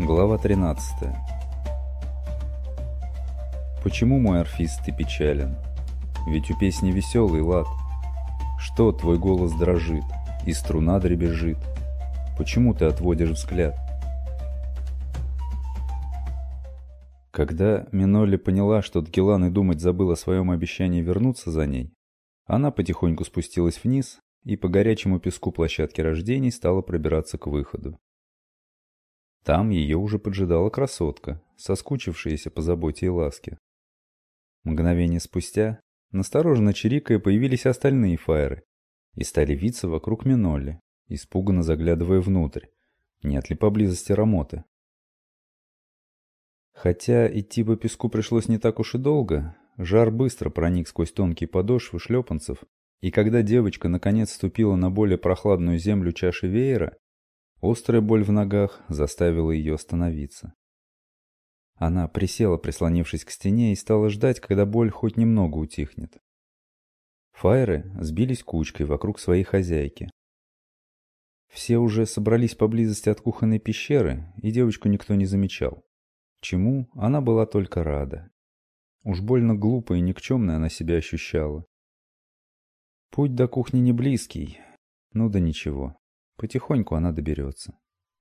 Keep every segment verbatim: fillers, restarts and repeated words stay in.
Глава тринадцатая. Почему, мой орфист, ты печален? Ведь у песни веселый лад. Что твой голос дрожит, и струна дребезжит? Почему ты отводишь взгляд? Когда Минолли поняла, что Дгилан и думать забыл о своем обещании вернуться за ней, она потихоньку спустилась вниз и по горячему песку площадки рождений стала пробираться к выходу. Там ее уже поджидала красотка, соскучившаяся по заботе и ласке. Мгновение спустя, настороженно чирикая, появились остальные фаеры и стали виться вокруг Минолли, испуганно заглядывая внутрь, нет ли поблизости Рамоты. Хотя идти по песку пришлось не так уж и долго, жар быстро проник сквозь тонкие подошвы шлепанцев, и когда девочка наконец ступила на более прохладную землю чаши веера, острая боль в ногах заставила ее остановиться. Она присела, прислонившись к стене, и стала ждать, когда боль хоть немного утихнет. Фаеры сбились кучкой вокруг своей хозяйки. Все уже собрались поблизости от кухонной пещеры, и девочку никто не замечал. Чему она была только рада. Уж больно глупо и никчемной она себя ощущала. Путь до кухни не близкий, ну да ничего, потихоньку она доберется.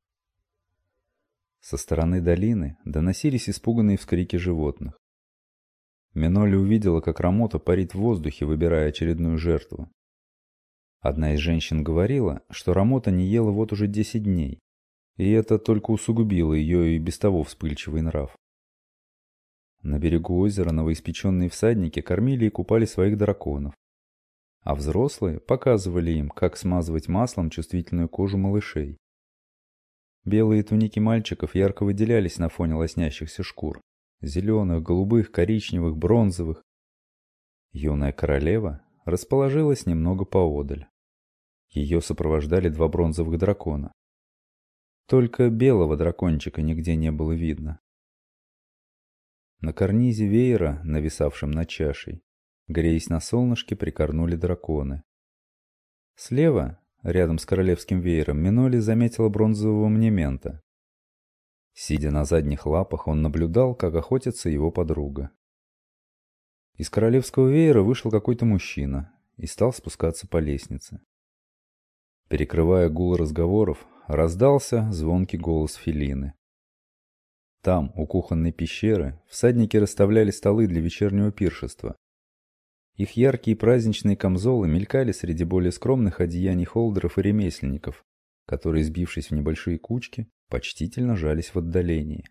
Со стороны долины доносились испуганные вскрики животных. Минолли увидела, как Рамота парит в воздухе, выбирая очередную жертву. Одна из женщин говорила, что Рамота не ела вот уже десять дней. И это только усугубило ее и без того вспыльчивый нрав. На берегу озера новоиспеченные всадники кормили и купали своих драконов. А взрослые показывали им, как смазывать маслом чувствительную кожу малышей. Белые туники мальчиков ярко выделялись на фоне лоснящихся шкур. Зеленых, голубых, коричневых, бронзовых. Юная королева расположилась немного поодаль. Ее сопровождали два бронзовых дракона. Только белого дракончика нигде не было видно. На карнизе веера, нависавшем над чашей, греясь на солнышке, прикорнули драконы. Слева, рядом с королевским веером, Минолли заметила бронзового Мнемента. Сидя на задних лапах, он наблюдал, как охотится его подруга. Из королевского веера вышел какой-то мужчина и стал спускаться по лестнице. Перекрывая гул разговоров, раздался звонкий голос Фелины. Там, у кухонной пещеры, всадники расставляли столы для вечернего пиршества. Их яркие праздничные камзолы мелькали среди более скромных одеяний холдеров и ремесленников, которые, сбившись в небольшие кучки, почтительно жались в отдалении.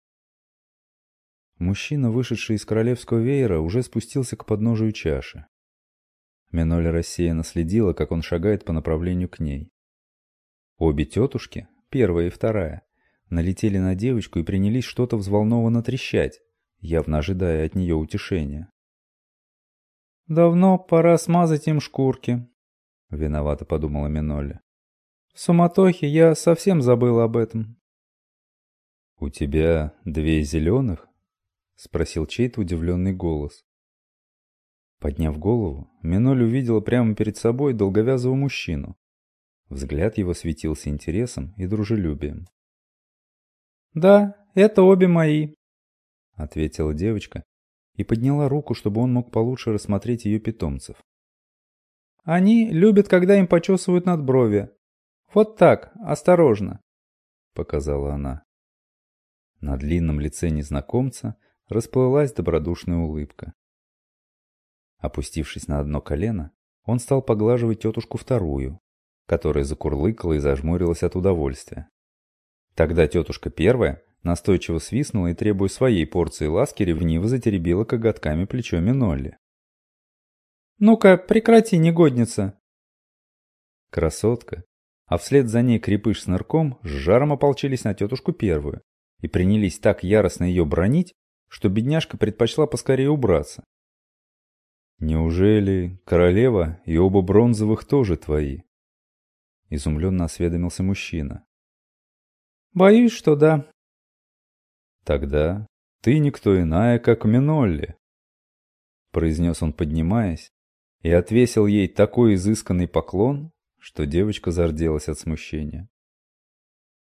Мужчина, вышедший из королевского веера, уже спустился к подножию чаши. Минолли рассеянно следила, как он шагает по направлению к ней. Обе тетушки, первая и вторая, налетели на девочку и принялись что-то взволнованно трещать, явно ожидая от нее утешения. «Давно пора смазать им шкурки», — виновато подумала Минолли. «В суматохе я совсем забыла об этом». «У тебя две зеленых?» — спросил чей-то удивленный голос. Подняв голову, Минолли увидела прямо перед собой долговязого мужчину. Взгляд его светился интересом и дружелюбием. «Да, это обе мои», — ответила девочка и подняла руку, чтобы он мог получше рассмотреть ее питомцев. «Они любят, когда им почесывают надбровья. Вот так, осторожно», — показала она. На длинном лице незнакомца расплылась добродушная улыбка. Опустившись на одно колено, он стал поглаживать тетушку вторую, которая закурлыкала и зажмурилась от удовольствия. Тогда тетушка первая настойчиво свистнула и, требуя своей порции ласки, ревниво затеребила коготками плечо Минолли. «Ну-ка, прекрати, негодница!» Красотка, а вслед за ней крепыш с нырком с жаром ополчились на тетушку первую и принялись так яростно ее бранить, что бедняжка предпочла поскорее убраться. «Неужели королева и оба бронзовых тоже твои?» — изумленно осведомился мужчина. «Боюсь, что да». «Тогда ты никто иная, как Минолли», — произнес он, поднимаясь, и отвесил ей такой изысканный поклон, что девочка зарделась от смущения.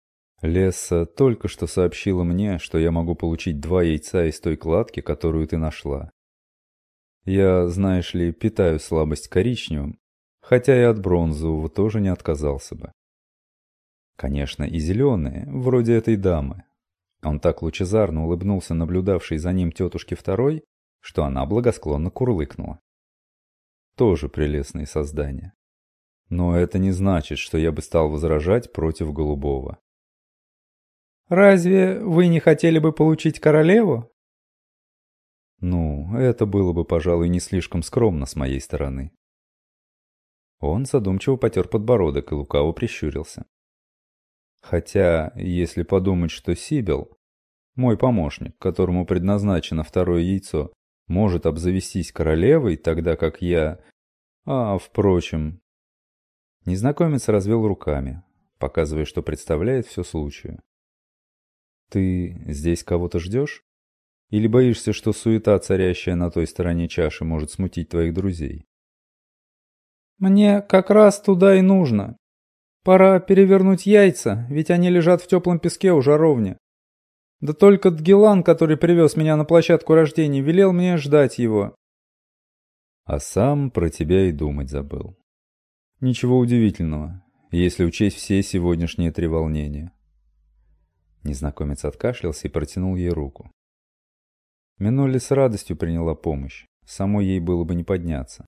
Лесса только что сообщила мне, что я могу получить два яйца из той кладки, которую ты нашла. Я, знаешь ли, питаю слабость к коричневым, хотя и от бронзового тоже не отказался бы. Конечно, и зеленые, вроде этой дамы. Он так лучезарно улыбнулся наблюдавшей за ним тетушке второй, что она благосклонно курлыкнула. Тоже прелестные создания. Но это не значит, что я бы стал возражать против голубого. «Разве вы не хотели бы получить королеву?» Ну, это было бы, пожалуй, не слишком скромно с моей стороны. Он задумчиво потер подбородок и лукаво прищурился. Хотя, если подумать, что Сибил, мой помощник, которому предназначено второе яйцо, может обзавестись королевой, тогда как я... А, впрочем... Незнакомец развел руками, показывая, что представляет все случаю. Ты здесь кого-то ждешь? Или боишься, что суета, царящая на той стороне чаши, может смутить твоих друзей? «Мне как раз туда и нужно. Пора перевернуть яйца, ведь они лежат в теплом песке у жаровни. Да только Дгилан, который привез меня на площадку рождения, велел мне ждать его». А сам про тебя и думать забыл. Ничего удивительного, если учесть все сегодняшние три волнения. Незнакомец откашлялся и протянул ей руку. Минолли с радостью приняла помощь, самой ей было бы не подняться.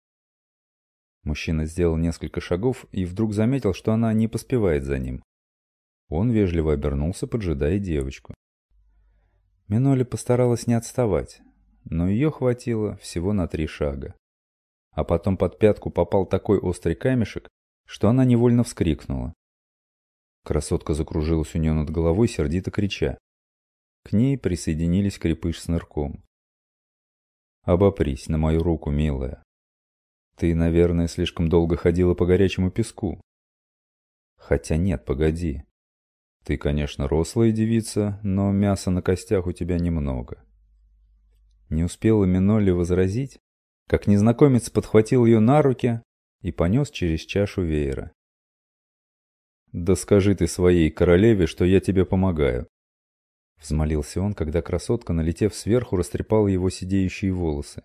Мужчина сделал несколько шагов и вдруг заметил, что она не поспевает за ним. Он вежливо обернулся, поджидая девочку. Минолли постаралась не отставать, но ее хватило всего на три шага. А потом под пятку попал такой острый камешек, что она невольно вскрикнула. Красотка закружилась у нее над головой, сердито крича. К ней присоединились крепыш с нырком. «Обопрись на мою руку, милая. Ты, наверное, слишком долго ходила по горячему песку. Хотя нет, погоди. Ты, конечно, рослая девица, но мяса на костях у тебя немного». Не успела Минолли возразить, как незнакомец подхватил ее на руки и понес через чашу веера. «Да скажи ты своей королеве, что я тебе помогаю», — взмолился он, когда красотка, налетев сверху, растрепала его сидеющие волосы.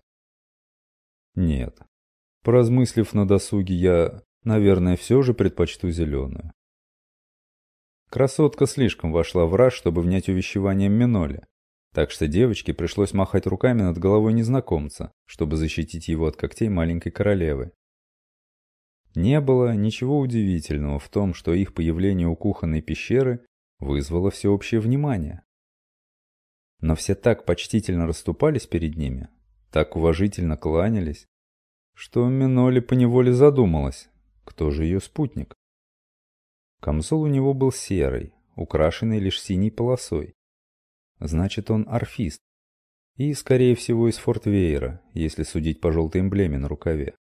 «Нет, поразмыслив на досуге, я, наверное, все же предпочту зеленую». Красотка слишком вошла в раж, чтобы внять увещеванием Минолли, так что девочке пришлось махать руками над головой незнакомца, чтобы защитить его от когтей маленькой королевы. Не было ничего удивительного в том, что их появление у кухонной пещеры вызвало всеобщее внимание. Но все так почтительно расступались перед ними, так уважительно кланялись, что Минолли поневоле задумалась, кто же ее спутник. Камзол у него был серый, украшенный лишь синей полосой. Значит, он орфист. И, скорее всего, из Форт Веера, если судить по желтой эмблеме на рукаве.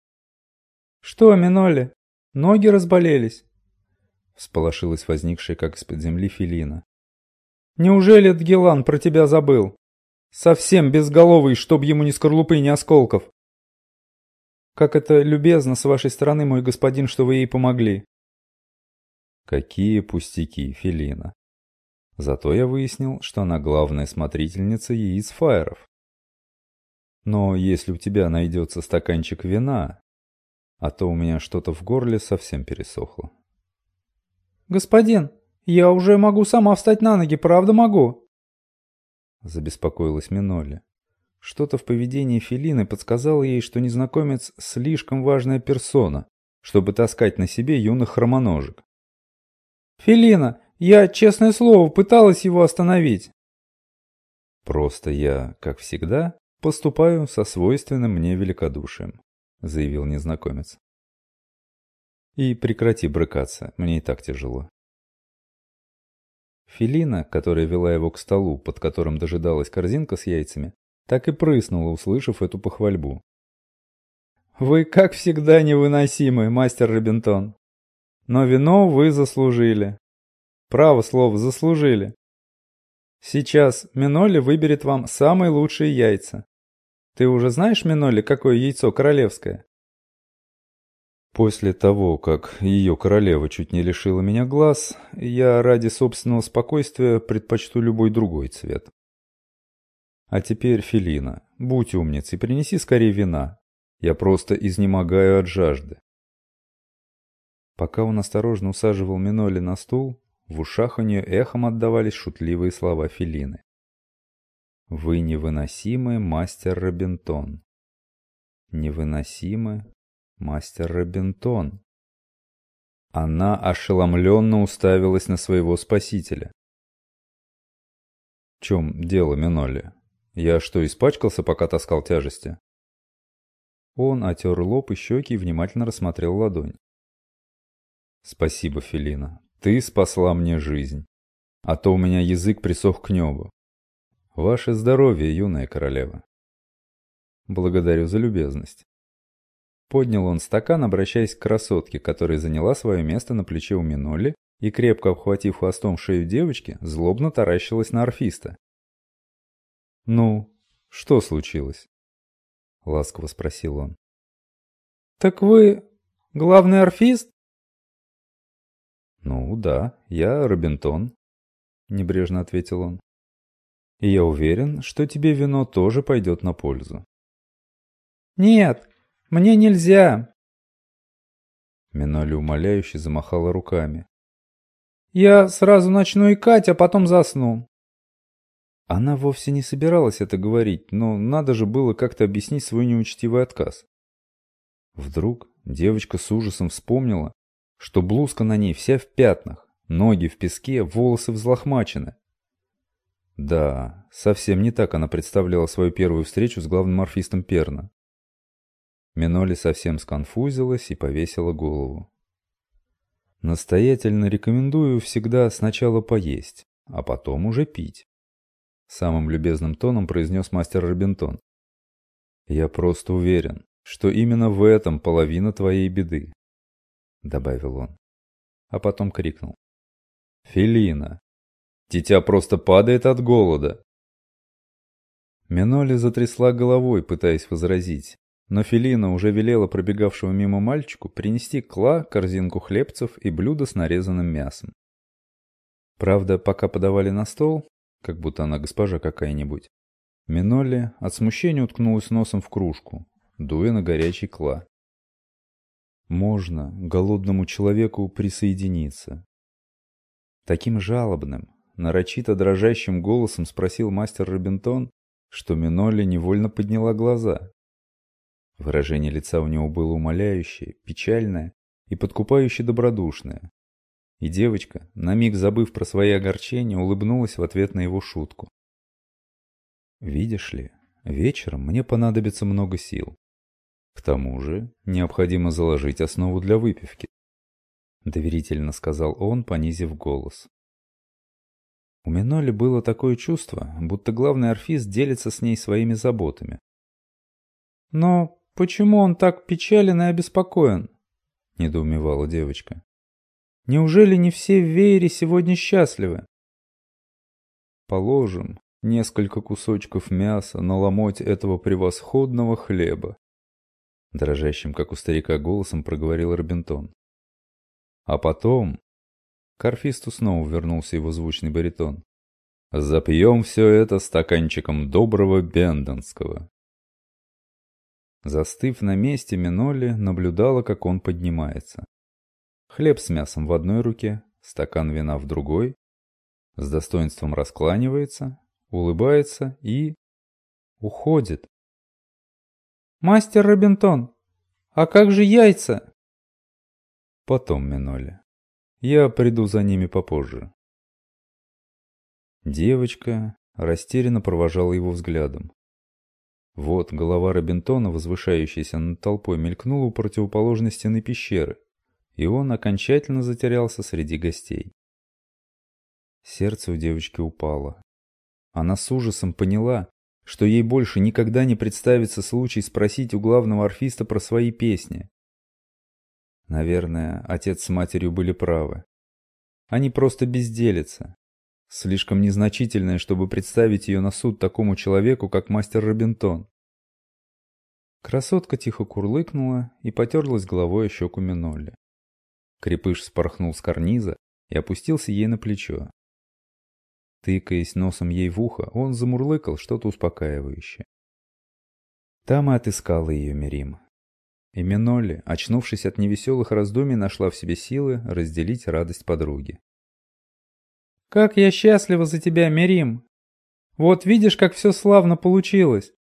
«Что, Минолли, ноги разболелись?» Всполошилась возникшая как из-под земли Фелина. «Неужели Дгилан про тебя забыл? Совсем безголовый, чтоб ему ни скорлупы, ни осколков. Как это любезно с вашей стороны, мой господин, что вы ей помогли». «Какие пустяки, Фелина. Зато я выяснил, что она главная смотрительница яиц фаеров. Но если у тебя найдется стаканчик вина, а то у меня что-то в горле совсем пересохло». «Господин, я уже могу сама встать на ноги, правда могу?» Забеспокоилась Минолли. Что-то в поведении Фелины подсказало ей, что незнакомец слишком важная персона, чтобы таскать на себе юных хромоножек. «Фелина, я, честное слово, пыталась его остановить». «Просто я, как всегда, поступаю со свойственным мне великодушием», — заявил незнакомец. «И прекрати брыкаться, мне и так тяжело». Фелина, которая вела его к столу, под которым дожидалась корзинка с яйцами, так и прыснула, услышав эту похвальбу. «Вы, как всегда, невыносимы, мастер Робинтон. Но вино вы заслужили. Право слово, заслужили. Сейчас Минолли выберет вам самые лучшие яйца. Ты уже знаешь, Минолли, какое яйцо королевское?» После того, как ее королева чуть не лишила меня глаз, я ради собственного спокойствия предпочту любой другой цвет. А теперь, Фелина, будь умницей, принеси скорее вина. Я просто изнемогаю от жажды. Пока он осторожно усаживал Миноли на стул, в ушах у нее эхом отдавались шутливые слова Фелины. «Вы невыносимый мастер Робинтон. Невыносимый мастер Робинтон». Она ошеломленно уставилась на своего спасителя. «В чем дело, Миноли? Я что, испачкался, пока таскал тяжести?» Он отер лоб и щеки и внимательно рассмотрел ладонь. «Спасибо, Фелина. Ты спасла мне жизнь. А то у меня язык присох к небу. Ваше здоровье, юная королева». «Благодарю за любезность». Поднял он стакан, обращаясь к красотке, которая заняла свое место на плече у Миноли и, крепко обхватив хвостом шею девочки, злобно таращилась на орфиста. «Ну, что случилось?» — ласково спросил он. «Так вы главный орфист?» «Ну да, я Робинтон», — небрежно ответил он. «И я уверен, что тебе вино тоже пойдет на пользу». «Нет, мне нельзя!» Миноли умоляюще замахала руками. «Я сразу начну икать, а потом засну». Она вовсе не собиралась это говорить, но надо же было как-то объяснить свой неучтивый отказ. Вдруг девочка с ужасом вспомнила, что блузка на ней вся в пятнах, ноги в песке, волосы взлохмачены. Да, совсем не так она представляла свою первую встречу с главным орфистом Перна. Миноли совсем сконфузилась и повесила голову. «Настоятельно рекомендую всегда сначала поесть, а потом уже пить», — самым любезным тоном произнес мастер Робинтон. «Я просто уверен, что именно в этом половина твоей беды», — добавил он, а потом крикнул. «Фелина! Дитя просто падает от голода!» Миноли затрясла головой, пытаясь возразить, но Фелина уже велела пробегавшему мимо мальчику принести кла, корзинку хлебцев и блюдо с нарезанным мясом. Правда, пока подавали на стол, как будто она госпожа какая-нибудь, Миноли от смущения уткнулась носом в кружку, дуя на горячий кла. Можно голодному человеку присоединиться. Таким жалобным, нарочито дрожащим голосом спросил мастер Робинтон, что Миноли невольно подняла глаза. Выражение лица у него было умоляющее, печальное и подкупающе добродушное. И девочка, на миг забыв про свои огорчения, улыбнулась в ответ на его шутку. «Видишь ли, вечером мне понадобится много сил. К тому же необходимо заложить основу для выпивки», — доверительно сказал он, понизив голос. У Миноли было такое чувство, будто главный орфист делится с ней своими заботами. «Но почему он так печален и обеспокоен?» — недоумевала девочка. «Неужели не все в веере сегодня счастливы?» «Положим несколько кусочков мяса на ломоть этого превосходного хлеба», — дрожащим, как у старика, голосом проговорил Робинтон. «А потом...» К орфисту снова вернулся его звучный баритон. «Запьем все это стаканчиком доброго бенденского». Застыв на месте, Миноли наблюдала, как он поднимается. Хлеб с мясом в одной руке, стакан вина в другой, с достоинством раскланивается, улыбается и... уходит. «Мастер Робинтон, а как же яйца?» «Потом, Миноли. Я приду за ними попозже». Девочка растерянно провожала его взглядом. Вот голова Робинтона, возвышающаяся над толпой, мелькнула у противоположной стены пещеры, и он окончательно затерялся среди гостей. Сердце у девочки упало. Она с ужасом поняла, что ей больше никогда не представится случай спросить у главного орфиста про свои песни. Наверное, отец с матерью были правы. Они просто безделица, слишком незначительная, чтобы представить ее на суд такому человеку, как мастер Робинтон. Красотка тихо курлыкнула и потерлась головой о щеку Минолли. Крепыш спорхнул с карниза и опустился ей на плечо. Тыкаясь носом ей в ухо, он замурлыкал что-то успокаивающее. Там и отыскала ее Мирим. И Минолли, очнувшись от невеселых раздумий, нашла в себе силы разделить радость подруги. «Как я счастлива за тебя, Мирим! Вот видишь, как все славно получилось!»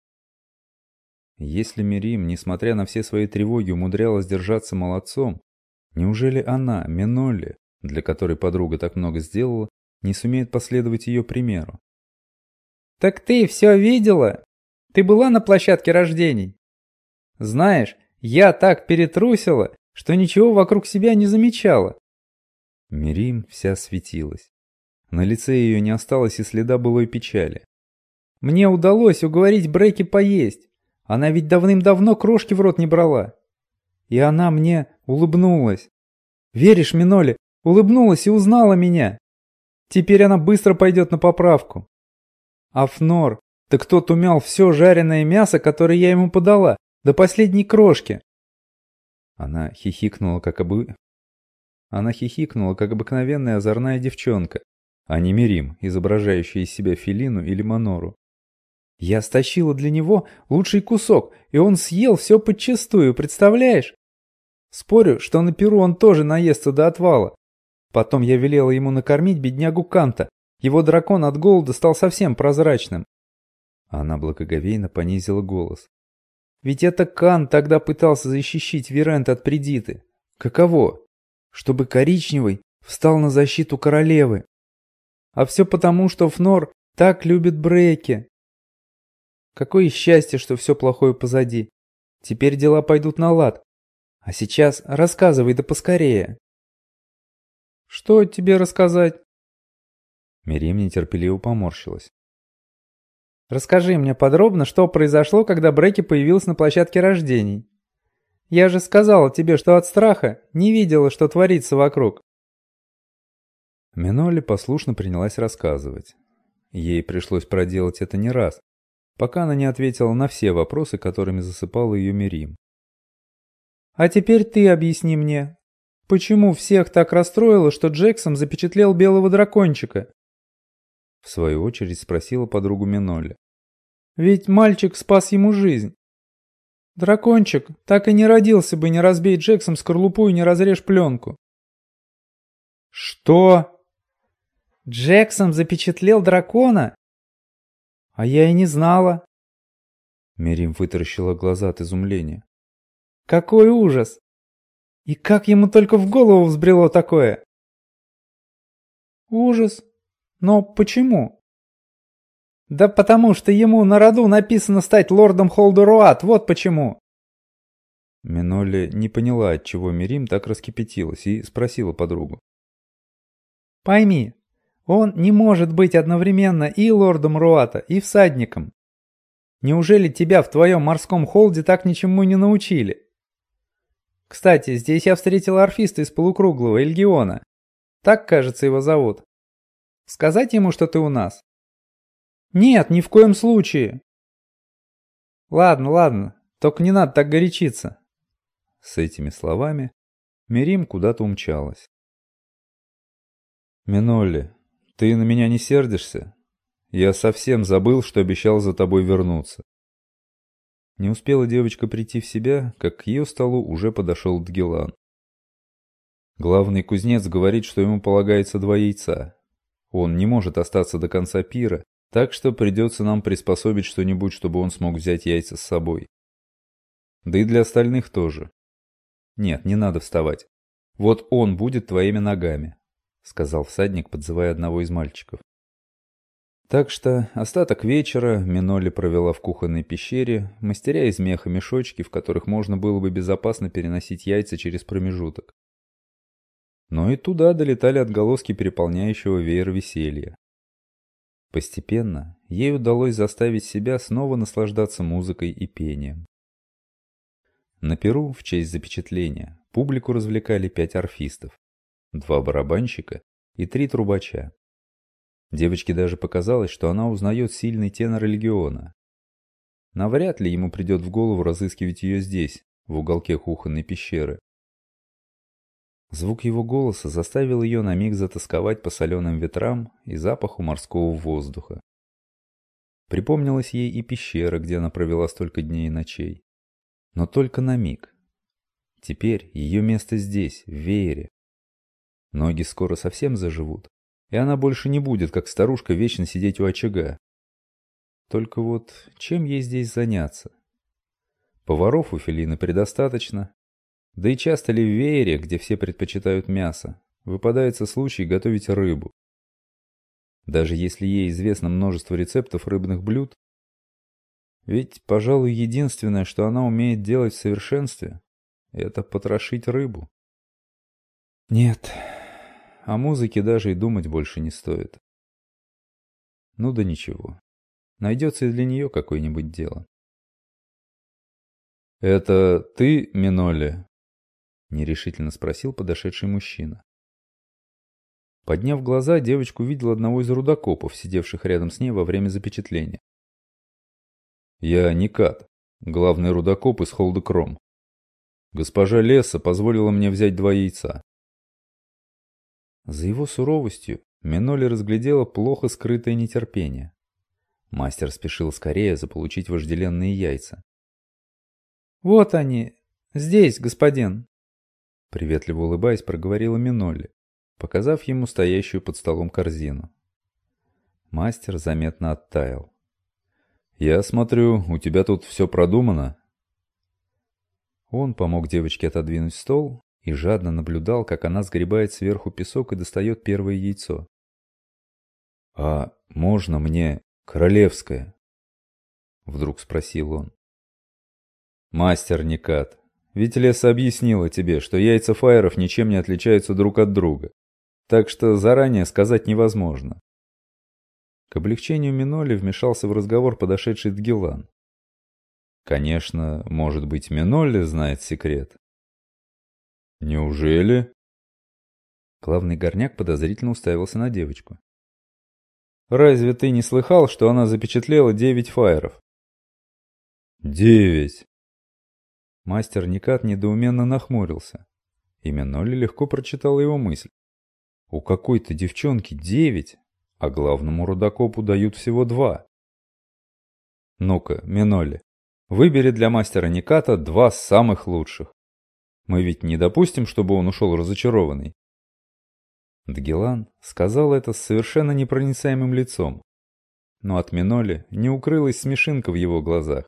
Если Мирим, несмотря на все свои тревоги, умудрялась держаться молодцом, неужели она, Минолли, для которой подруга так много сделала, не сумеет последовать ее примеру? «Так ты все видела? Ты была на площадке рождений? Знаешь, я так перетрусила, что ничего вокруг себя не замечала». Мирим вся светилась. На лице ее не осталось и следа былой печали. «Мне удалось уговорить Бреки поесть. Она ведь давным-давно крошки в рот не брала. И она мне улыбнулась. Веришь, Минолли, улыбнулась и узнала меня. Теперь она быстро пойдет на поправку. А Фнор, так тот умял все жареное мясо, которое я ему подала, до последней крошки». Она хихикнула, как обы... Она хихикнула, как обыкновенная озорная девчонка, а не Мирим, изображающая из себя Фелину или Манору. «Я стащила для него лучший кусок, и он съел все подчистую, представляешь? Спорю, что на Перу он тоже наестся до отвала. Потом я велела ему накормить беднягу Канта. Его дракон от голода стал совсем прозрачным». Она благоговейно понизила голос. «Ведь это Кан тогда пытался защищить Вирент от Придиты. Каково? Чтобы коричневый встал на защиту королевы. А все потому, что Фнор так любит Бреки. Какое счастье, что все плохое позади. Теперь дела пойдут на лад. А сейчас рассказывай да поскорее». «Что тебе рассказать?» Мирим нетерпеливо поморщилась. «Расскажи мне подробно, что произошло, когда Бреки появилась на площадке рождений. Я же сказала тебе, что от страха не видела, что творится вокруг». Минолли послушно принялась рассказывать. Ей пришлось проделать это не раз, пока она не ответила на все вопросы, которыми засыпала ее Мирим. «А теперь ты объясни мне, почему всех так расстроило, что Джексон запечатлел белого дракончика?» В свою очередь спросила подругу Минолли. «Ведь мальчик спас ему жизнь. Дракончик так и не родился бы, не разбей Джексом скорлупу и не разрежь пленку». «Что? Джексон запечатлел дракона? А я и не знала». Мирим вытаращила глаза от изумления. «Какой ужас! И как ему только в голову взбрело такое?» «Ужас? Но почему?» «Да потому что ему на роду написано стать лордом Холдеруат, вот почему!» Минолли не поняла, отчего Мирим так раскипятилась, и спросила подругу. «Пойми, он не может быть одновременно и лордом Руата, и всадником. Неужели тебя в твоем морском холде так ничему не научили? Кстати, здесь я встретил орфиста из полукруглого, Эльгиона. Так, кажется, его зовут. Сказать ему, что ты у нас?» «Нет, ни в коем случае». «Ладно, ладно, только не надо так горячиться». С этими словами Мирим куда-то умчалась. «Минолли, ты на меня не сердишься? Я совсем забыл, что обещал за тобой вернуться». Не успела девочка прийти в себя, как к ее столу уже подошел Дгелан. Главный кузнец говорит, что ему полагается два яйца. Он не может остаться до конца пира, так что придется нам приспособить что-нибудь, чтобы он смог взять яйца с собой. Да и для остальных тоже. Нет, не надо вставать. Вот он будет твоими ногами, сказал всадник, подзывая одного из мальчиков. Так что остаток вечера Минолли провела в кухонной пещере, мастеря из меха мешочки, в которых можно было бы безопасно переносить яйца через промежуток. Но и туда долетали отголоски переполняющего веер веселья. Постепенно ей удалось заставить себя снова наслаждаться музыкой и пением. На Перу в честь запечатления публику развлекали пять орфистов, два барабанщика и три трубача. Девочке даже показалось, что она узнает сильный тенор Эльгиона. Навряд ли ему придет в голову разыскивать ее здесь, в уголке кухонной пещеры. Звук его голоса заставил ее на миг затосковать по соленым ветрам и запаху морского воздуха. Припомнилась ей и пещера, где она провела столько дней и ночей. Но только на миг. Теперь ее место здесь, в веере. Ноги скоро совсем заживут, и она больше не будет, как старушка, вечно сидеть у очага. Только вот чем ей здесь заняться? Поваров у Фелины предостаточно. Да и часто ли в веере, где все предпочитают мясо, выпадается случай готовить рыбу? Даже если ей известно множество рецептов рыбных блюд, ведь, пожалуй, единственное, что она умеет делать в совершенстве, это потрошить рыбу. Нет, о музыке даже и думать больше не стоит. Ну да ничего, найдется и для нее какое-нибудь дело. «Это ты, Минолли?» — нерешительно спросил подошедший мужчина. Подняв глаза, девочка увидела одного из рудокопов, сидевших рядом с ней во время запечатления. «Я Никат, главный рудокоп из Холдекром. Госпожа Лесса позволила мне взять два яйца». За его суровостью Минолли разглядела плохо скрытое нетерпение. Мастер спешил скорее заполучить вожделенные яйца. «Вот они, здесь, господин!» Приветливо улыбаясь, проговорила Минолли, показав ему стоящую под столом корзину. Мастер заметно оттаял. «Я смотрю, у тебя тут все продумано». Он помог девочке отодвинуть стол и жадно наблюдал, как она сгребает сверху песок и достает первое яйцо. «А можно мне королевское?» Вдруг спросил он. «Мастер Никат, ведь Лесса объяснила тебе, что яйца фаеров ничем не отличаются друг от друга, так что заранее сказать невозможно». К облегчению Минолли вмешался в разговор подошедший Дгилан. «Конечно, может быть, Минолли знает секрет». «Неужели?» Главный горняк подозрительно уставился на девочку. «Разве ты не слыхал, что она запечатлела девять фаеров?» «Девять!» Мастер Никат недоуменно нахмурился. И Минолли легко прочитал его мысль. У какой-то девчонки девять, а главному рудокопу дают всего два. Ну-ка, Минолли, выбери для мастера Никата два самых лучших. Мы ведь не допустим, чтобы он ушел разочарованный. Дгилан сказал это с совершенно непроницаемым лицом, но от Минолли не укрылась смешинка в его глазах.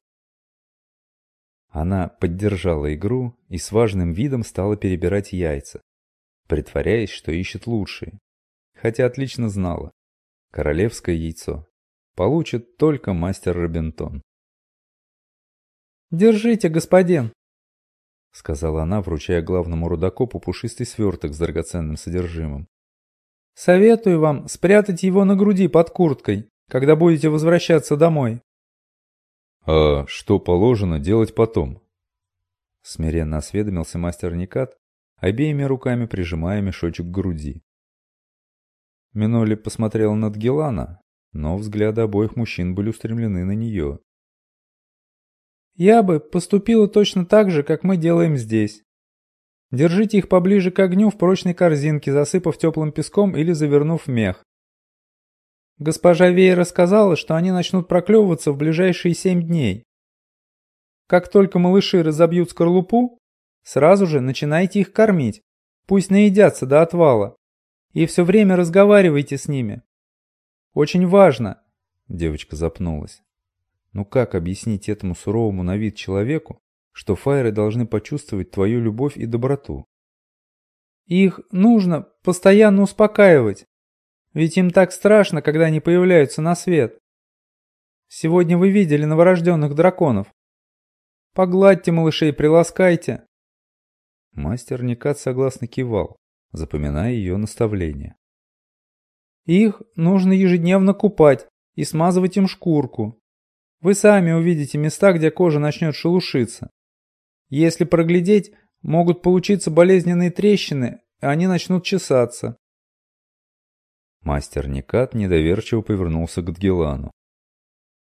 Она поддержала игру и с важным видом стала перебирать яйца, притворяясь, что ищет лучшие, хотя отлично знала, королевское яйцо получит только мастер Робинтон. «Держите, господин!» — сказала она, вручая главному рудокопу пушистый сверток с драгоценным содержимым. «Советую вам спрятать его на груди под курткой, когда будете возвращаться домой». «А что положено делать потом?» Смиренно осведомился мастер Никат, обеими руками прижимая мешочек к груди. Минолли посмотрела на Дгилана, но взгляды обоих мужчин были устремлены на нее. «Я бы поступила точно так же, как мы делаем здесь. Держите их поближе к огню в прочной корзинке, засыпав теплым песком или завернув в мех. Госпожа Вей рассказала, что они начнут проклевываться в ближайшие семь дней. Как только малыши разобьют скорлупу, сразу же начинайте их кормить, пусть наедятся до отвала, и все время разговаривайте с ними. Очень важно». Девочка запнулась. Ну как объяснить этому суровому на вид человеку, что фаеры должны почувствовать твою любовь и доброту? «Их нужно постоянно успокаивать. Ведь им так страшно, когда они появляются на свет. Сегодня вы видели новорожденных драконов. Погладьте малышей, приласкайте». Мастер Никат согласно кивал, запоминая ее наставления. «Их нужно ежедневно купать и смазывать им шкурку. Вы сами увидите места, где кожа начнет шелушиться. Если проглядеть, могут получиться болезненные трещины, и они начнут чесаться». Мастер Никат недоверчиво повернулся к Дгилану.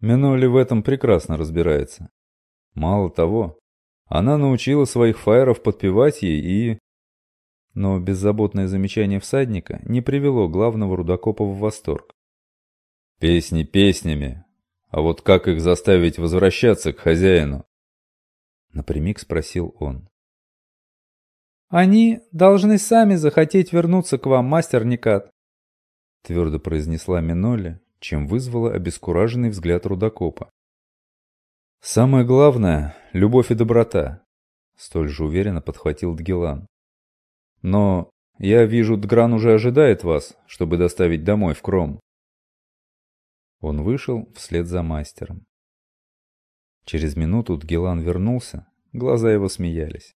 Миноли в этом прекрасно разбирается. Мало того, она научила своих фаеров подпевать ей и... Но беззаботное замечание всадника не привело главного рудокопа в восторг. Песни песнями, а вот как их заставить возвращаться к хозяину? Напрямик спросил он. Они должны сами захотеть вернуться к вам, мастер Никат, твердо произнесла Миноли, чем вызвала обескураженный взгляд рудокопа. Самое главное — любовь и доброта, столь же уверенно подхватил Дгилан. Но я вижу, Дгран уже ожидает вас, чтобы доставить домой в Кром. Он вышел вслед за мастером. Через минуту Дгилан вернулся, глаза его смеялись.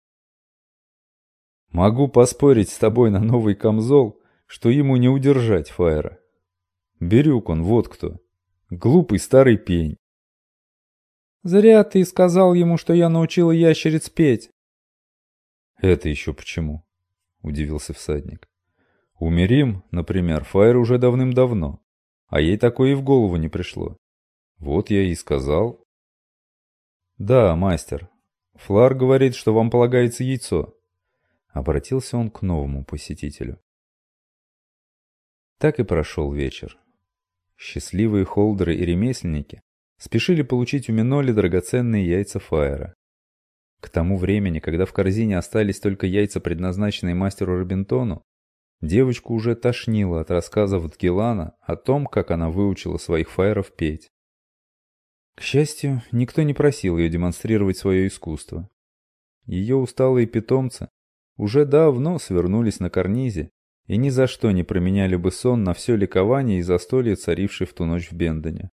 Могу поспорить с тобой на новый камзол, что ему не удержать Фаера. Бирюк он, вот кто. Глупый старый пень. Зря ты сказал ему, что я научила ящериц петь. Это еще почему? Удивился всадник. У Мирим, например, Фаер уже давным-давно, а ей такое и в голову не пришло. Вот я и сказал. Да, мастер, Флар говорит, что вам полагается яйцо. Обратился он к новому посетителю. Так и прошел вечер. Счастливые холдеры и ремесленники спешили получить у Миноли драгоценные яйца Фаера. К тому времени, когда в корзине остались только яйца, предназначенные мастеру Робинтону, девочку уже тошнило от рассказов Дгилана о том, как она выучила своих Фаеров петь. К счастью, никто не просил ее демонстрировать свое искусство. Ее усталые питомцы уже давно свернулись на карнизе и ни за что не променяли бы сон на все ликование и застолье, царившее в ту ночь в Бендоне.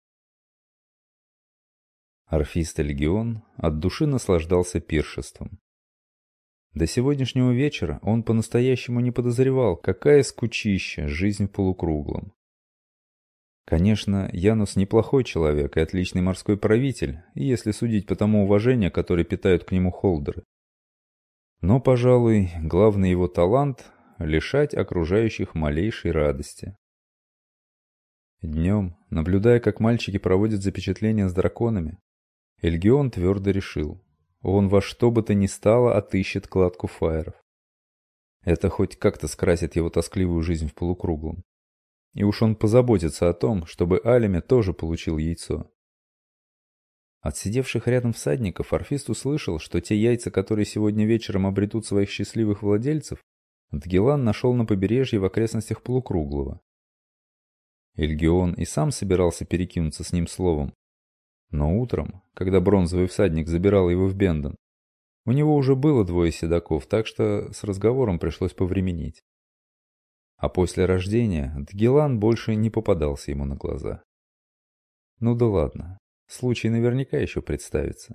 Орфист Эльгион от души наслаждался пиршеством. До сегодняшнего вечера он по-настоящему не подозревал, какая скучища жизнь в полукруглом. Конечно, Янус неплохой человек и отличный морской правитель, если судить по тому уважению, которое питают к нему холдеры. Но, пожалуй, главный его талант — лишать окружающих малейшей радости. Днем, наблюдая, как мальчики проводят запечатления с драконами, Эльгион твердо решил, он во что бы то ни стало отыщет кладку Фаеров. Это хоть как-то скрасит его тоскливую жизнь в полукруглом. И уж он позаботится о том, чтобы Алиме тоже получил яйцо. От сидевших рядом всадников Орфист услышал, что те яйца, которые сегодня вечером обретут своих счастливых владельцев, Дгилан нашел на побережье в окрестностях полукруглого. Эльгион и сам собирался перекинуться с ним словом. Но утром, когда бронзовый всадник забирал его в Бендон, у него уже было двое седаков, так что с разговором пришлось повременить. А после рождения Дгилан больше не попадался ему на глаза. Ну да ладно, случай наверняка еще представится.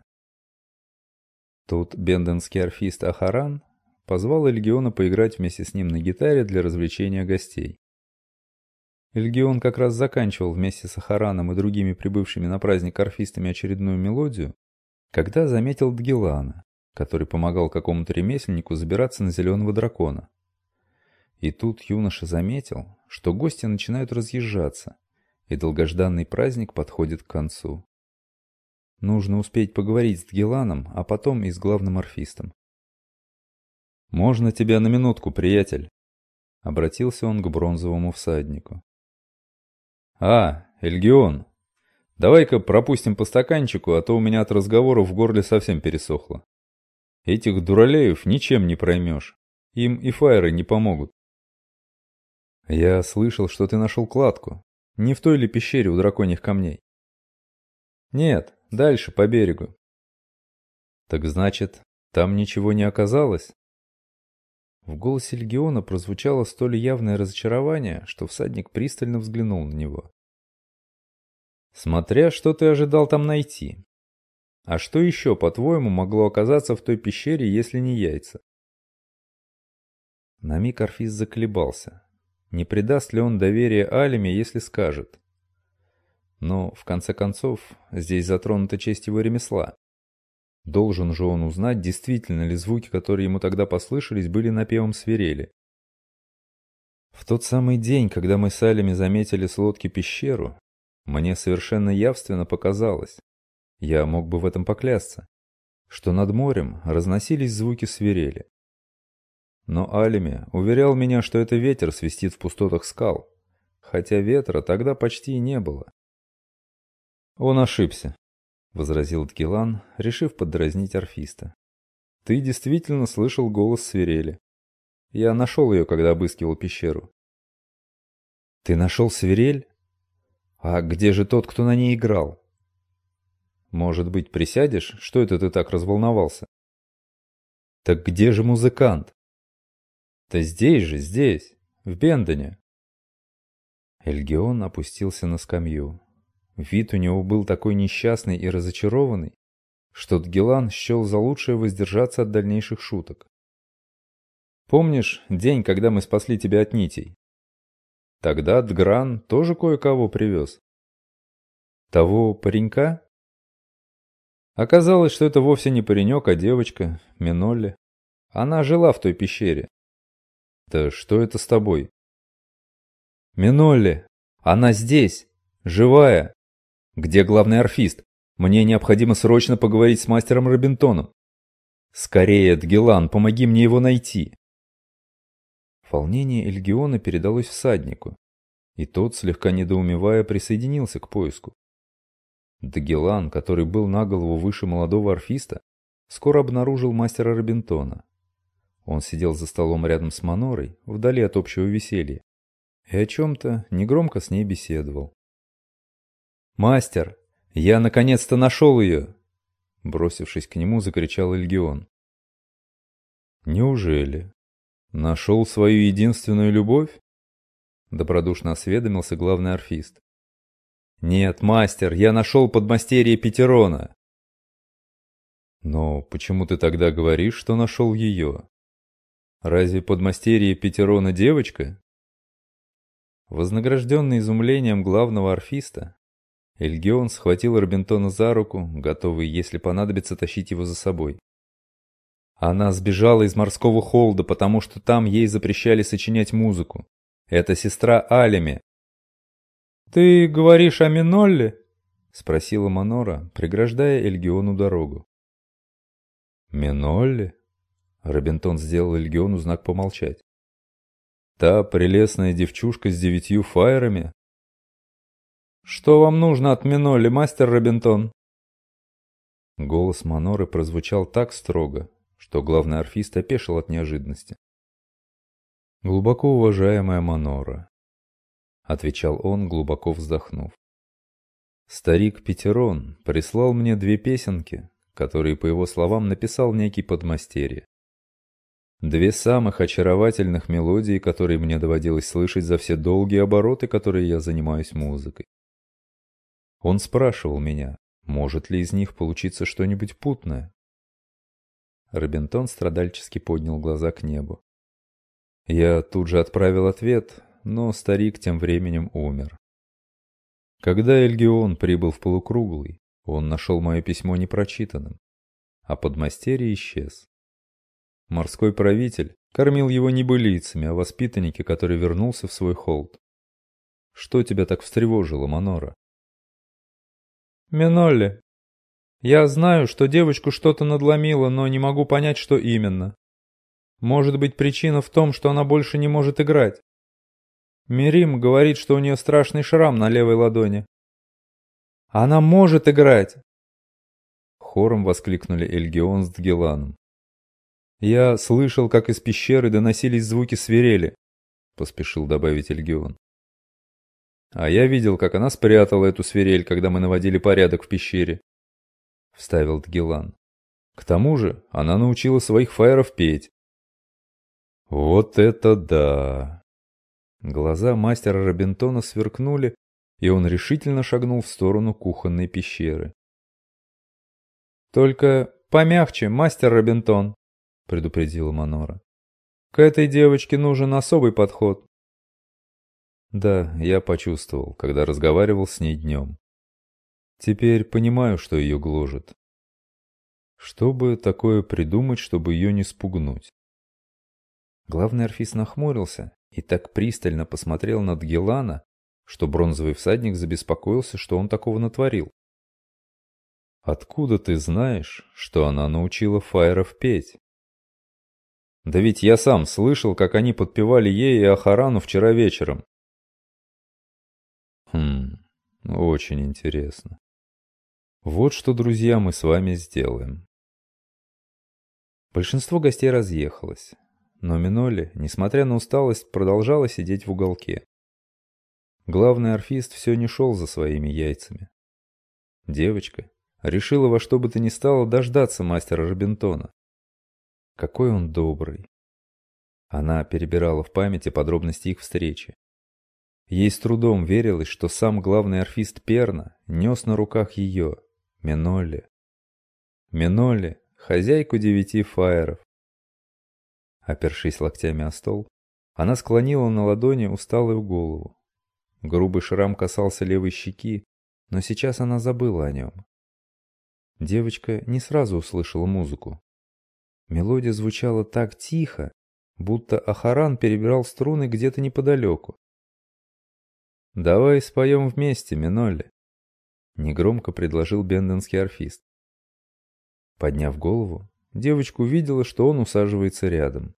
Тут бендонский орфист Ахаран позвал Эльгиона поиграть вместе с ним на гитаре для развлечения гостей. Эльгион как раз заканчивал вместе с Ахараном и другими прибывшими на праздник орфистами очередную мелодию, когда заметил Дгилана, который помогал какому-то ремесленнику забираться на зеленого дракона. И тут юноша заметил, что гости начинают разъезжаться, и долгожданный праздник подходит к концу. Нужно успеть поговорить с Дгиланом, а потом и с главным орфистом. «Можно тебя на минутку, приятель?» — обратился он к бронзовому всаднику. «А, Эльгион, давай-ка пропустим по стаканчику, а то у меня от разговоров в горле совсем пересохло. Этих дуралеев ничем не проймешь, им и фаеры не помогут». «Я слышал, что ты нашел кладку. Не в той ли пещере у драконьих камней?» «Нет, дальше, по берегу». «Так значит, там ничего не оказалось?» В голосе Легиона прозвучало столь явное разочарование, что всадник пристально взглянул на него. «Смотря, что ты ожидал там найти. А что еще, по-твоему, могло оказаться в той пещере, если не яйца?» На миг орфист заколебался. Не предаст ли он доверия Алиме, если скажет? Но, в конце концов, здесь затронута честь его ремесла. Должен же он узнать, действительно ли звуки, которые ему тогда послышались, были напевом свирели. В тот самый день, когда мы с Алиме заметили с лодки пещеру, Мне совершенно явственно показалось, я мог бы в этом поклясться, что над морем разносились звуки свирели. Но Алими уверял меня, что это ветер свистит в пустотах скал, хотя ветра тогда почти и не было. «Он ошибся», — возразил Дгилан, решив поддразнить орфиста. «Ты действительно слышал голос свирели. Я нашел ее, когда обыскивал пещеру». «Ты нашел свирель? А где же тот, кто на ней играл?» «Может быть, присядешь? Что это ты так разволновался?» «Так где же музыкант?» «Да здесь же, здесь, в Бендоне». Эльгион опустился на скамью. Вид у него был такой несчастный и разочарованный, что Дгилан счел за лучшее воздержаться от дальнейших шуток. «Помнишь день, когда мы спасли тебя от нитей? Тогда Дгран тоже кое-кого привез. Того паренька?» Оказалось, что это вовсе не паренек, а девочка, Минолли. Она жила в той пещере. «Да что это с тобой?» «Минолли! Она здесь! Живая! Где главный орфист? Мне необходимо срочно поговорить с мастером Робинтоном. Скорее, Дгилан, помоги мне его найти!» Волнение Эльгиона передалось всаднику, и тот, слегка недоумевая, присоединился к поиску. Дгилан, который был на голову выше молодого орфиста, скоро обнаружил мастера Робинтона. Он сидел за столом рядом с Манорой, вдали от общего веселья, и о чем-то негромко с ней беседовал. «Мастер, я наконец-то нашел ее!» Бросившись к нему, закричал Эльгион. «Неужели? Нашел свою единственную любовь?» Добродушно осведомился главный орфист. «Нет, мастер, я нашел подмастерье Петерона!» «Но почему ты тогда говоришь, что нашел ее? Разве подмастерье Петерона девочка?» Вознагражденный изумлением главного орфиста, Эльгион схватил Робинтона за руку, готовый, если понадобится, тащить его за собой. «Она сбежала из морского холда, потому что там ей запрещали сочинять музыку. Это сестра Алими». «Ты говоришь о Минолле?» — спросила Манора, преграждая Эльгиону дорогу. «Минолле?» — Робинтон сделал Эльгиону знак помолчать. «Та прелестная девчушка с девятью фаерами?» «Что вам нужно от Минолли, мастер Робинтон?» Голос Маноры прозвучал так строго, что главный орфист опешил от неожиданности. «Глубоко уважаемая Манора», — отвечал он, глубоко вздохнув. «Старик Петерон прислал мне две песенки, которые, по его словам, написал некий подмастерье. Две самых очаровательных мелодии, которые мне доводилось слышать за все долгие обороты, которые я занимаюсь музыкой. Он спрашивал меня, может ли из них получиться что-нибудь путное». Робинтон страдальчески поднял глаза к небу. Я тут же отправил ответ, но старик тем временем умер. Когда Эльгион прибыл в Полукруглый, он нашел мое письмо непрочитанным, а подмастерье исчез. Морской правитель кормил его небылицами о воспитаннике, который вернулся в свой холд. Что тебя так встревожило, Манора? «Минолли, я знаю, что девочку что-то надломило, но не могу понять, что именно. Может быть, причина в том, что она больше не может играть. Мирим говорит, что у нее страшный шрам на левой ладони. Она может играть!» Хором воскликнули Эльгион с Дгиланом. «Я слышал, как из пещеры доносились звуки свирели», — поспешил добавить Эльгион. «А я видел, как она спрятала эту свирель, когда мы наводили порядок в пещере», — вставил Дгилан. «К тому же она научила своих фаеров петь». «Вот это да!» Глаза мастера Робинтона сверкнули, и он решительно шагнул в сторону кухонной пещеры. «Только помягче, мастер Робинтон», — предупредила Манора. «К этой девочке нужен особый подход». Да, я почувствовал, когда разговаривал с ней днем. Теперь понимаю, что ее гложет. Что бы такое придумать, чтобы ее не спугнуть? Главный орфист нахмурился и так пристально посмотрел на Дгилана, что бронзовый всадник забеспокоился, что он такого натворил. «Откуда ты знаешь, что она научила Фаеров петь?» «Да ведь я сам слышал, как они подпевали ей и Ахарану вчера вечером». «Хм, очень интересно. Вот что, друзья, мы с вами сделаем». Большинство гостей разъехалось, но Минолли, несмотря на усталость, продолжала сидеть в уголке. Главный орфист все не шел за своими яйцами. Девочка решила во что бы то ни стало дождаться мастера Робинтона. Какой он добрый. Она перебирала в памяти подробности их встречи. Ей с трудом верилось, что сам главный орфист Перна нес на руках ее, Минолли. Минолли, хозяйку девяти фаеров. Опершись локтями о стол, она склонила на ладони усталую голову. Грубый шрам касался левой щеки, но сейчас она забыла о нем. Девочка не сразу услышала музыку. Мелодия звучала так тихо, будто Ахаран перебирал струны где-то неподалеку. «Давай споем вместе, Минолли», — негромко предложил бенденский орфист. Подняв голову, девочка увидела, что он усаживается рядом.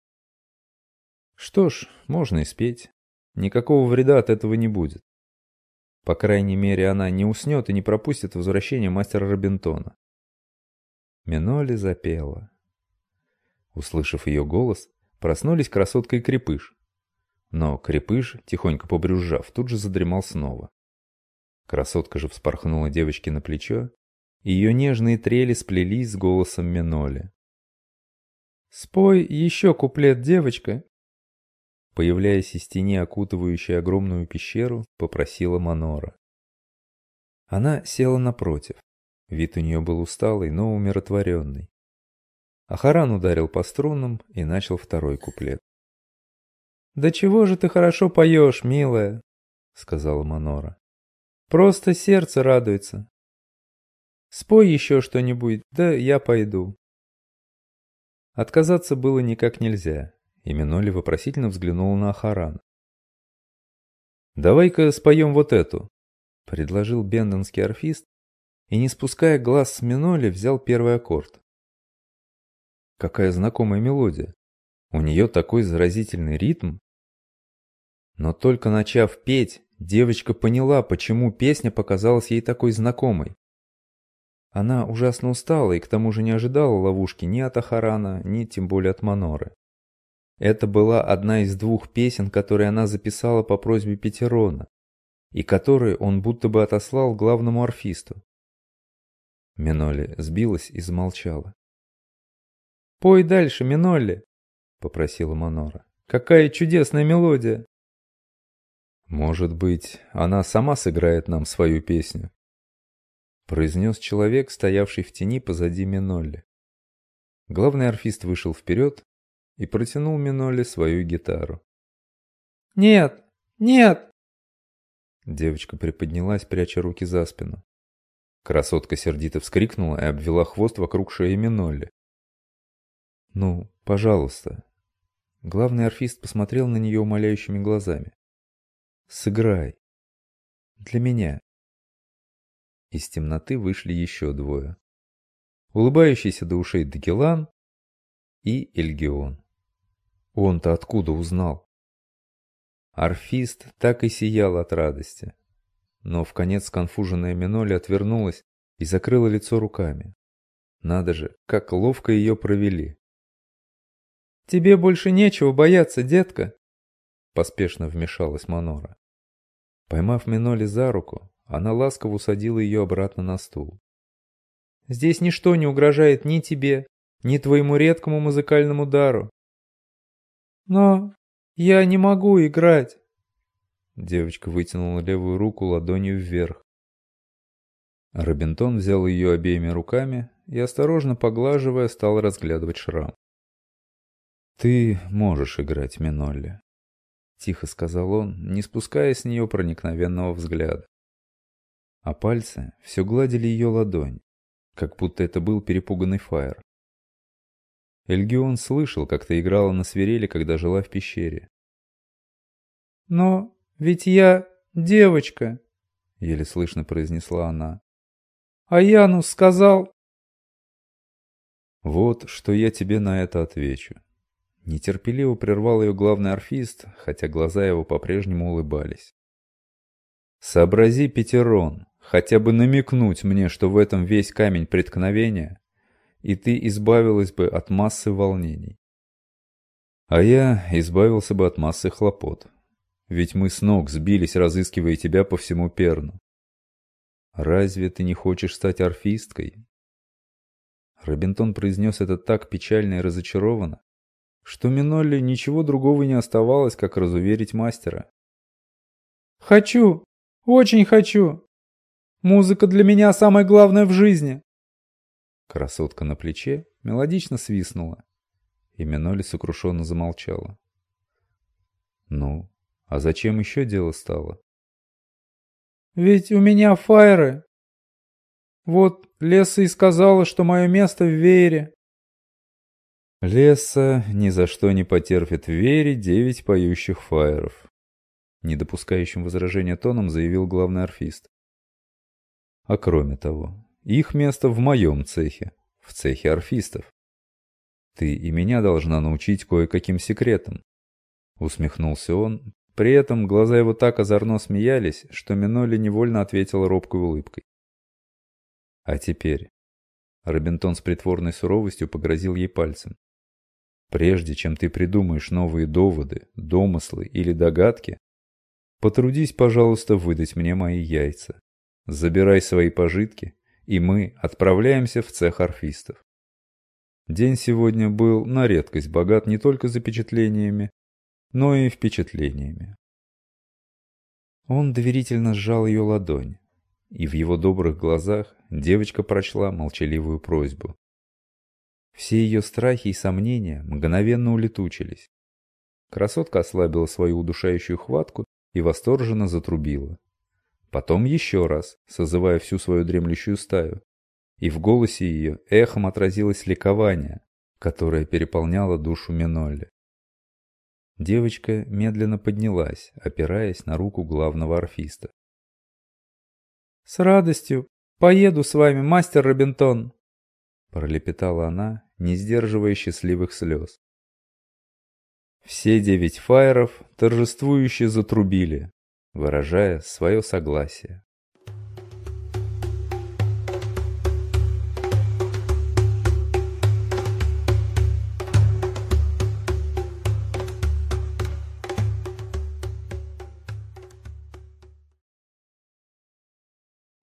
Что ж, можно и спеть. Никакого вреда от этого не будет. По крайней мере, она не уснет и не пропустит возвращение мастера Робинтона. Минолли запела. Услышав ее голос, проснулись красотка и крепыш. Но крепыш, тихонько побрюзжав, тут же задремал снова. Красотка же вспорхнула девочке на плечо, и ее нежные трели сплелись с голосом Минолли. «Спой еще куплет, девочка!» Появляясь из тени, окутывающей огромную пещеру, попросила Манора. Она села напротив. Вид у нее был усталый, но умиротворенный. Ахаран ударил по струнам и начал второй куплет. «Да чего же ты хорошо поешь, милая!» — сказала Манора. «Просто сердце радуется. Спой еще что-нибудь, да я пойду». Отказаться было никак нельзя, и Минолли вопросительно взглянула на Ахарана. «Давай-ка споем вот эту», — предложил бенденский орфист, и, не спуская глаз с Минолли, взял первый аккорд. Какая знакомая мелодия. У нее такой заразительный ритм. Но только начав петь, девочка поняла, почему песня показалась ей такой знакомой. Она ужасно устала и к тому же не ожидала ловушки ни от Ахарана, ни тем более от Маноры. Это была одна из двух песен, которые она записала по просьбе Петерона, и которые он будто бы отослал главному орфисту. Минолли сбилась и замолчала. «Пой дальше, Минолли», — попросила Манора. «Какая чудесная мелодия!» «Может быть, она сама сыграет нам свою песню», — произнес человек, стоявший в тени позади Минолли. Главный орфист вышел вперед и протянул Минолли свою гитару. «Нет! Нет!» Девочка приподнялась, пряча руки за спину. Красотка сердито вскрикнула и обвела хвост вокруг шеи Минолли. «Ну, пожалуйста». Главный орфист посмотрел на нее умоляющими глазами. «Сыграй. Для меня». Из темноты вышли еще двое. Улыбающийся до ушей Дагелан и Эльгион. Он-то откуда узнал? Орфист так и сиял от радости. Но вконец сконфуженная Минолли отвернулась и закрыла лицо руками. Надо же, как ловко ее провели. «Тебе больше нечего бояться, детка», — поспешно вмешалась Манора. Поймав Минолли за руку, она ласково усадила ее обратно на стул. «Здесь ничто не угрожает ни тебе, ни твоему редкому музыкальному дару». «Но я не могу играть», — девочка вытянула левую руку ладонью вверх. Робинтон взял ее обеими руками и, осторожно поглаживая, стал разглядывать шрам. «Ты можешь играть, Минолли», — тихо сказал он, не спуская с нее проникновенного взгляда. А пальцы все гладили ее ладонь, как будто это был перепуганный Фаер. Эльгион слышал, как ты играла на свирели, когда жила в пещере. «Но ведь я девочка», — еле слышно произнесла она. «А Янус сказал...» Вот что я тебе на это отвечу. Нетерпеливо прервал ее главный орфист, хотя глаза его по-прежнему улыбались. Сообрази, Петерон, хотя бы намекнуть мне, что в этом весь камень преткновения, и ты избавилась бы от массы волнений. А я избавился бы от массы хлопот. Ведь мы с ног сбились, разыскивая тебя по всему Перну. Разве ты не хочешь стать орфисткой? Робинтон произнес это так печально и разочарованно, что Минолли ничего другого не оставалось, как разуверить мастера. «Хочу! Очень хочу! Музыка для меня самое главное в жизни!» Красотка на плече мелодично свистнула, и Минолли сокрушенно замолчала. Ну, а зачем еще дело стало? «Ведь у меня фаеры. Вот Лесса и сказала, что мое место в веере». Лесса ни за что не потерпит в веере девять поющих фаеров, не допускающим возражения тоном заявил главный орфист. А кроме того, их место в моем цехе, в цехе орфистов. Ты и меня должна научить кое-каким секретам. Усмехнулся он, при этом глаза его так озорно смеялись, что Минолли невольно ответила робкой улыбкой. А теперь... Робинтон с притворной суровостью погрозил ей пальцем. Прежде чем ты придумаешь новые доводы, домыслы или догадки, потрудись, пожалуйста, выдать мне мои яйца. Забирай свои пожитки, и мы отправляемся в цех орфистов. День сегодня был на редкость богат не только запечатлениями, но и впечатлениями. Он доверительно сжал ее ладонь, и в его добрых глазах девочка прочла молчаливую просьбу. Все ее страхи и сомнения мгновенно улетучились. Красотка ослабила свою удушающую хватку и восторженно затрубила. Потом еще раз, созывая всю свою дремлющую стаю, и в голосе ее эхом отразилось ликование, которое переполняло душу Минолли. Девочка медленно поднялась, опираясь на руку главного орфиста. «С радостью поеду с вами, мастер Робинтон», — пролепетала она, не сдерживая счастливых слез. Все девять фаеров торжествующе затрубили, выражая свое согласие.